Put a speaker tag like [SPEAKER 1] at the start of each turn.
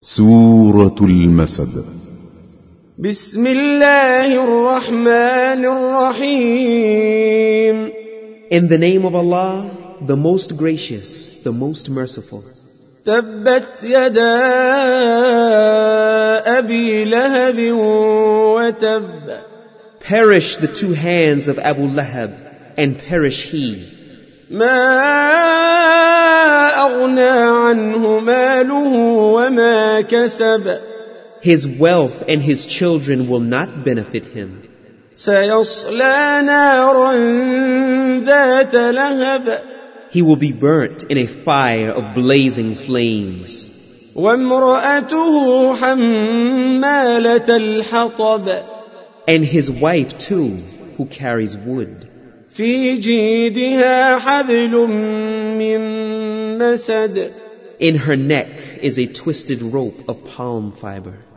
[SPEAKER 1] سورة المسد.
[SPEAKER 2] بسم الله الرحمن الرحيم.
[SPEAKER 3] In the name of Allah, the most gracious, the most merciful.
[SPEAKER 2] تبت يدا أبي لهب وتب.
[SPEAKER 3] Perish the two hands of Abu Lahab, and perish he.
[SPEAKER 2] ما أغنى عنه ماله وما كسب.
[SPEAKER 3] His wealth and his children will not benefit him.
[SPEAKER 2] سيصلى نارا ذات لهب.
[SPEAKER 3] He will be burnt in a fire of blazing flames.
[SPEAKER 2] وامرأته حمالة الحطب.
[SPEAKER 3] And his wife too, who carries wood.
[SPEAKER 2] في جيدها حبل من مسد.
[SPEAKER 3] In her neck is a twisted rope of palm fiber.